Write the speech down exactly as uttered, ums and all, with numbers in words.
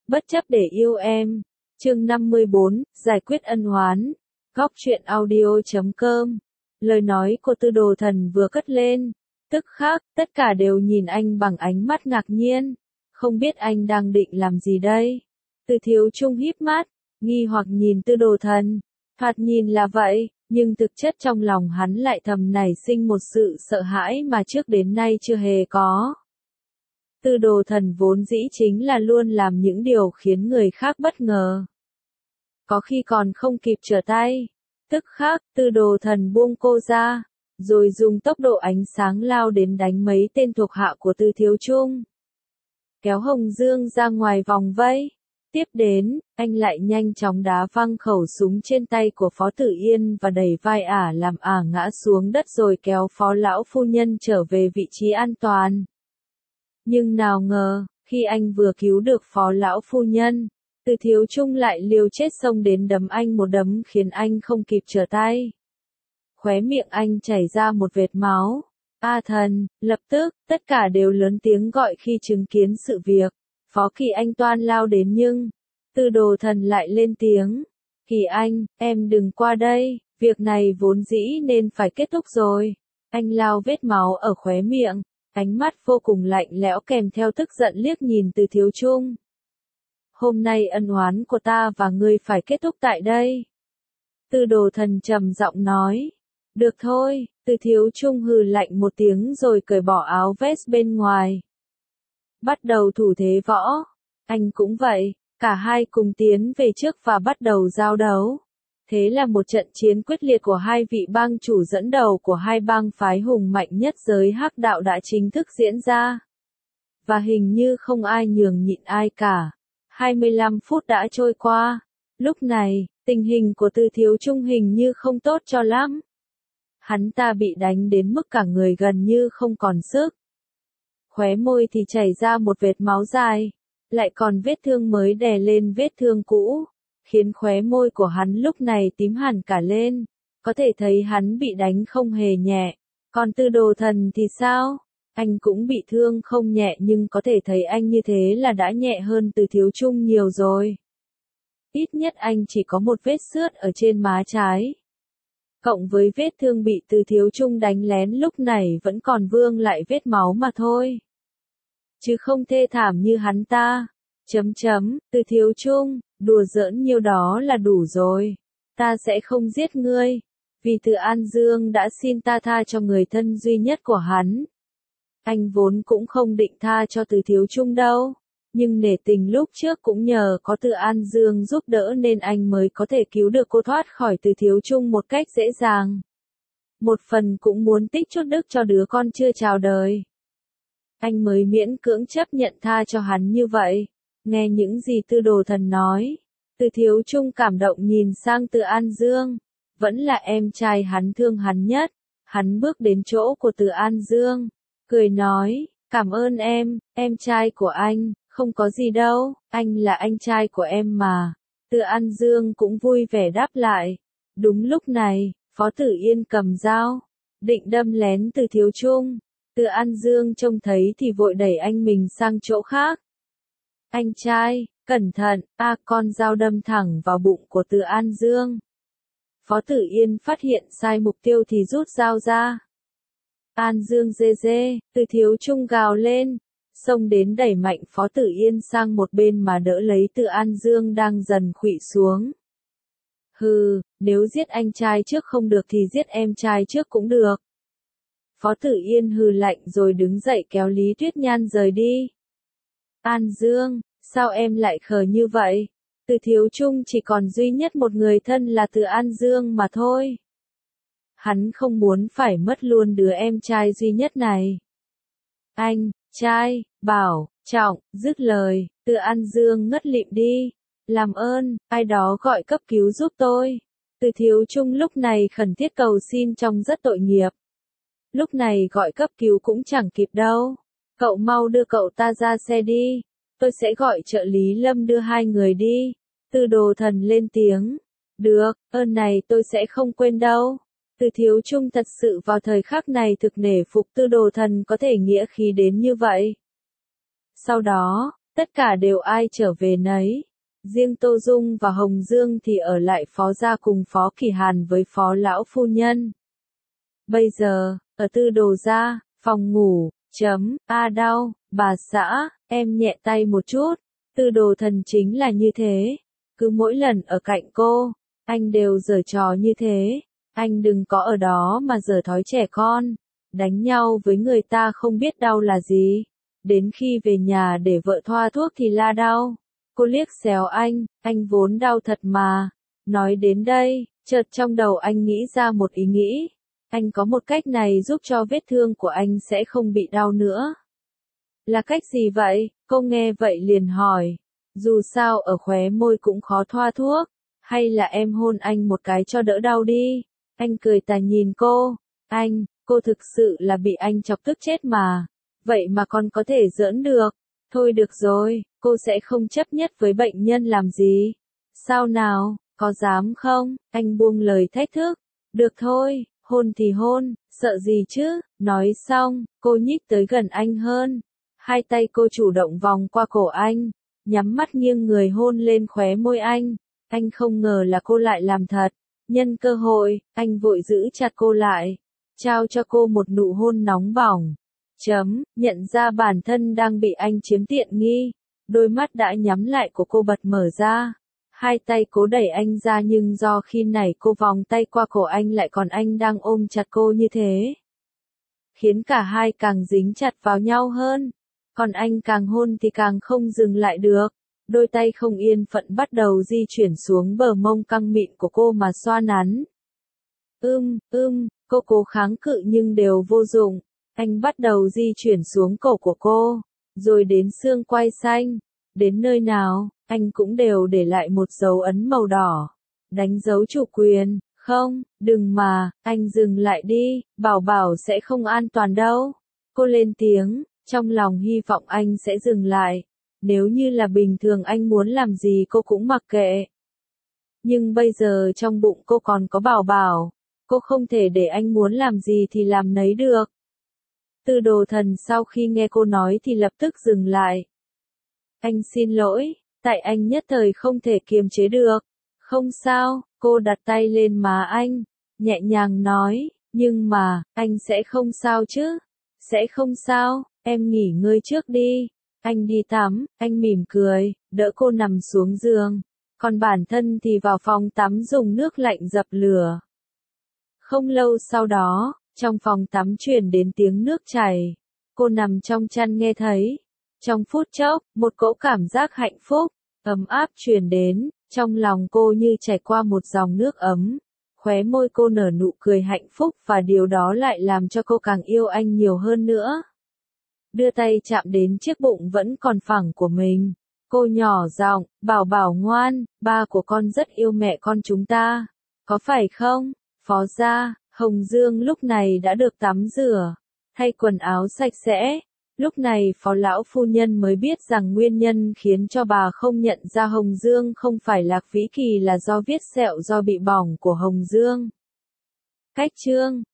Bất chấp để yêu em. Chương năm mươi bốn, giải quyết ân oán. Góc truyện audio chấm com. Lời nói của Tư Đồ Thần vừa cất lên, tức khắc, tất cả đều nhìn anh bằng ánh mắt ngạc nhiên. Không biết anh đang định làm gì đây? Từ Thiếu Trung híp mắt, nghi hoặc nhìn Tư Đồ Thần. Thoạt nhìn là vậy, nhưng thực chất trong lòng hắn lại thầm nảy sinh một sự sợ hãi mà trước đến nay chưa hề có. Tư Đồ Thần vốn dĩ chính là luôn làm những điều khiến người khác bất ngờ. Có khi còn không kịp trở tay. Tức khắc, Tư Đồ Thần buông cô ra, rồi dùng tốc độ ánh sáng lao đến đánh mấy tên thuộc hạ của Tư Thiếu Trung. Kéo Hồng Dương ra ngoài vòng vây. Tiếp đến, anh lại nhanh chóng đá văng khẩu súng trên tay của Phó Tử Yên và đẩy vai ả làm ả ngã xuống đất rồi kéo Phó Lão Phu Nhân trở về vị trí an toàn. Nhưng nào ngờ, khi anh vừa cứu được Phó Lão Phu Nhân, Từ Thiếu Trung lại liều chết xông đến đấm anh một đấm khiến anh không kịp trở tay. Khóe miệng anh chảy ra một vệt máu. A Thần, lập tức, tất cả đều lớn tiếng gọi khi chứng kiến sự việc. Phó Kỳ Anh toan lao đến nhưng, Tư Đồ Thần lại lên tiếng. Kỳ Anh, em đừng qua đây, việc này vốn dĩ nên phải kết thúc rồi. Anh lao vết máu ở khóe miệng, ánh mắt vô cùng lạnh lẽo kèm theo tức giận liếc nhìn Từ Thiếu Trung. Hôm nay ân oán của ta và ngươi phải kết thúc tại đây. Tư Đồ Thần trầm giọng nói. Được thôi, Từ Thiếu Trung hừ lạnh một tiếng rồi cởi bỏ áo vest bên ngoài. Bắt đầu thủ thế võ. Anh cũng vậy, cả hai cùng tiến về trước và bắt đầu giao đấu. Thế là một trận chiến quyết liệt của hai vị bang chủ dẫn đầu của hai bang phái hùng mạnh nhất giới Hắc Đạo đã chính thức diễn ra. Và hình như không ai nhường nhịn ai cả. hai mươi lăm phút đã trôi qua. Lúc này, tình hình của Từ Thiếu Trung hình như không tốt cho lắm. Hắn ta bị đánh đến mức cả người gần như không còn sức. Khóe môi thì chảy ra một vệt máu dài, lại còn vết thương mới đè lên vết thương cũ, khiến khóe môi của hắn lúc này tím hẳn cả lên, có thể thấy hắn bị đánh không hề nhẹ. Còn Tư Đồ Thần thì sao? Anh cũng bị thương không nhẹ nhưng có thể thấy anh như thế là đã nhẹ hơn Từ Thiếu Trung nhiều rồi. Ít nhất anh chỉ có một vết xước ở trên má trái. Cộng với vết thương bị Từ Thiếu Trung đánh lén lúc này vẫn còn vương lại vết máu mà thôi. Chứ không thê thảm như hắn ta. Chấm chấm, Từ Thiếu Trung, đùa giỡn nhiêu đó là đủ rồi. Ta sẽ không giết ngươi. Vì Từ An Dương đã xin ta tha cho người thân duy nhất của hắn. Anh vốn cũng không định tha cho Từ Thiếu Trung đâu. Nhưng nể tình lúc trước cũng nhờ có Từ An Dương giúp đỡ nên anh mới có thể cứu được cô thoát khỏi Từ Thiếu Trung một cách dễ dàng. Một phần cũng muốn tích chút đức cho đứa con chưa chào đời. Anh mới miễn cưỡng chấp nhận tha cho hắn như vậy. Nghe những gì Tư Đồ Thần nói, Từ Thiếu Trung cảm động nhìn sang Từ An Dương. Vẫn là em trai hắn thương hắn nhất. Hắn bước đến chỗ của Từ An Dương, cười nói, cảm ơn em, em trai của anh. Không có gì đâu, anh là anh trai của em mà. Từ An Dương cũng vui vẻ đáp lại. Đúng lúc này, Phó Tử Yên cầm dao, định đâm lén Từ Thiếu Trung. Từ An Dương trông thấy thì vội đẩy anh mình sang chỗ khác. Anh trai, cẩn thận, a con dao đâm thẳng vào bụng của Từ An Dương. Phó Tử Yên phát hiện sai mục tiêu thì rút dao ra. An Dương dê dê, Từ Thiếu Trung gào lên. Xông đến đẩy mạnh Phó Tử Yên sang một bên mà đỡ lấy Từ An Dương đang dần khuỵu xuống. Hừ, nếu giết anh trai trước không được thì giết em trai trước cũng được. Phó Tử Yên hừ lạnh rồi đứng dậy kéo Lý Tuyết Nhan rời đi. An Dương, sao em lại khờ như vậy? Từ Thiếu Trung chỉ còn duy nhất một người thân là Từ An Dương mà thôi. Hắn không muốn phải mất luôn đứa em trai duy nhất này. Anh trai, bảo, trọng, dứt lời, Từ An Dương ngất lịm đi. Làm ơn, ai đó gọi cấp cứu giúp tôi. Từ Thiếu Trung lúc này khẩn thiết cầu xin trông rất tội nghiệp. Lúc này gọi cấp cứu cũng chẳng kịp đâu. Cậu mau đưa cậu ta ra xe đi. Tôi sẽ gọi trợ lý Lâm đưa hai người đi. Từ Đồ Thần lên tiếng. Được, ơn này tôi sẽ không quên đâu. Từ Thiếu Trung thật sự vào thời khắc này thực nể phục Tư Đồ Thần có thể nghĩa khí đến như vậy. Sau đó, tất cả đều ai trở về nấy. Riêng Tô Dung và Hồng Dương thì ở lại Phó gia cùng Phó Kỳ Hàn với Phó lão phu nhân. Bây giờ, ở Tư Đồ gia, phòng ngủ, chấm, a đau, bà xã, em nhẹ tay một chút. Tư Đồ Thần chính là như thế. Cứ mỗi lần ở cạnh cô, anh đều giở trò như thế. Anh đừng có ở đó mà giở thói trẻ con. Đánh nhau với người ta không biết đau là gì. Đến khi về nhà để vợ thoa thuốc thì la đau. Cô liếc xéo anh, anh vốn đau thật mà. Nói đến đây, chợt trong đầu anh nghĩ ra một ý nghĩ. Anh có một cách này giúp cho vết thương của anh sẽ không bị đau nữa. Là cách gì vậy? Cô nghe vậy liền hỏi. Dù sao ở khóe môi cũng khó thoa thuốc. Hay là em hôn anh một cái cho đỡ đau đi. Anh cười tà nhìn cô. Anh, cô thực sự là bị anh chọc tức chết mà. Vậy mà còn có thể giỡn được. Thôi được rồi, cô sẽ không chấp nhất với bệnh nhân làm gì. Sao nào, có dám không? Anh buông lời thách thức. Được thôi, hôn thì hôn, sợ gì chứ? Nói xong, cô nhích tới gần anh hơn. Hai tay cô chủ động vòng qua cổ anh, nhắm mắt nghiêng người hôn lên khóe môi anh. Anh không ngờ là cô lại làm thật. Nhân cơ hội, anh vội giữ chặt cô lại, trao cho cô một nụ hôn nóng bỏng. Chấm, nhận ra bản thân đang bị anh chiếm tiện nghi. Đôi mắt đã nhắm lại của cô bật mở ra. Hai tay cố đẩy anh ra nhưng do khi nãy cô vòng tay qua cổ anh lại còn anh đang ôm chặt cô như thế. Khiến cả hai càng dính chặt vào nhau hơn. Còn anh càng hôn thì càng không dừng lại được. Đôi tay không yên phận bắt đầu di chuyển xuống bờ mông căng mịn của cô mà xoa nắn. Ưm, ưm, cô cố kháng cự nhưng đều vô dụng. Anh bắt đầu di chuyển xuống cổ của cô, rồi đến xương quai xanh. Đến nơi nào, anh cũng đều để lại một dấu ấn màu đỏ. Đánh dấu chủ quyền, không, đừng mà, anh dừng lại đi, bảo bảo sẽ không an toàn đâu. Cô lên tiếng, trong lòng hy vọng anh sẽ dừng lại. Nếu như là bình thường anh muốn làm gì cô cũng mặc kệ. Nhưng bây giờ trong bụng cô còn có bảo bảo. Cô không thể để anh muốn làm gì thì làm nấy được. Tư Đồ Thần sau khi nghe cô nói thì lập tức dừng lại. Anh xin lỗi, tại anh nhất thời không thể kiềm chế được. Không sao, cô đặt tay lên má anh, nhẹ nhàng nói, nhưng mà, anh sẽ không sao chứ? Sẽ không sao, em nghỉ ngơi trước đi. Anh đi tắm, anh mỉm cười, đỡ cô nằm xuống giường. Còn bản thân thì vào phòng tắm dùng nước lạnh dập lửa. Không lâu sau đó, trong phòng tắm truyền đến tiếng nước chảy. Cô nằm trong chăn nghe thấy. Trong phút chốc, một cỗ cảm giác hạnh phúc, ấm áp truyền đến, trong lòng cô như chảy qua một dòng nước ấm. Khóe môi cô nở nụ cười hạnh phúc và điều đó lại làm cho cô càng yêu anh nhiều hơn nữa. Đưa tay chạm đến chiếc bụng vẫn còn phẳng của mình. Cô nhỏ giọng, bảo bảo ngoan, ba của con rất yêu mẹ con chúng ta. Có phải không? Phó gia, Hồng Dương lúc này đã được tắm rửa, thay quần áo sạch sẽ. Lúc này phó lão phu nhân mới biết rằng nguyên nhân khiến cho bà không nhận ra Hồng Dương không phải Lạc Vĩ Kỳ là do viết sẹo do bị bỏng của Hồng Dương. Cách chương